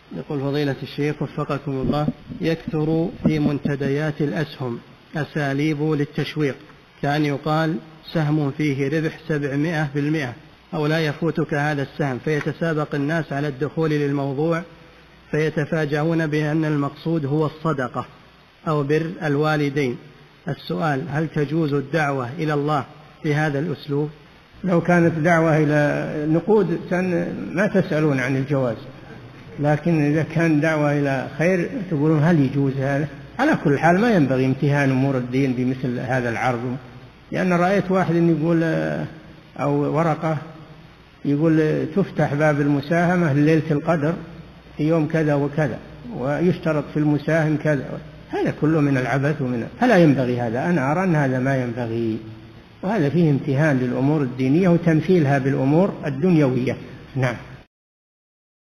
يقول فضيلة الشيخ وفقكم الله، يكثر في منتديات الأسهم أساليب للتشويق، كأن يقال سهم فيه ربح 700%، أو لا يفوتك هذا السهم، فيتسابق الناس على الدخول للموضوع، فيتفاجؤون بأن المقصود هو الصدقة أو بر الوالدين. السؤال: هل تجوز الدعوة إلى الله بهذا الأسلوب؟ لو كانت دعوة إلى نقود ما تسألون عن الجواز، لكن إذا كان دعوة إلى خير تقولون هل يجوز هذا؟ على كل حال ما ينبغي امتهان أمور الدين بمثل هذا العرض، لأن رأيت واحد يقول أو ورقة يقول تفتح باب المساهمة ليلة القدر في يوم كذا وكذا، ويشترط في المساهم كذا. هذا كله من العبث فلا ينبغي هذا. أنا أرى أن هذا ما ينبغي، وهذا فيه امتهان للأمور الدينية وتمثيلها بالأمور الدنيوية. نعم.